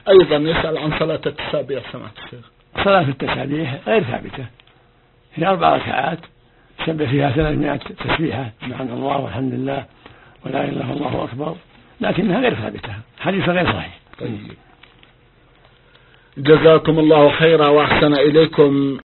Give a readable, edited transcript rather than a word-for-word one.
أيضا يسأل عن صلاة التسابيح سمعت الشيخ. صلاة التسابيح غير ثابتة، هي 4 ركعات سبح فيها 300 تسبيحة سبحان الله والحمد لله ولا إله إلا الله أكبر، لكنها غير ثابتة، حديث غير صحيح. طيب. جزاكم الله خيرا وأحسن إليكم.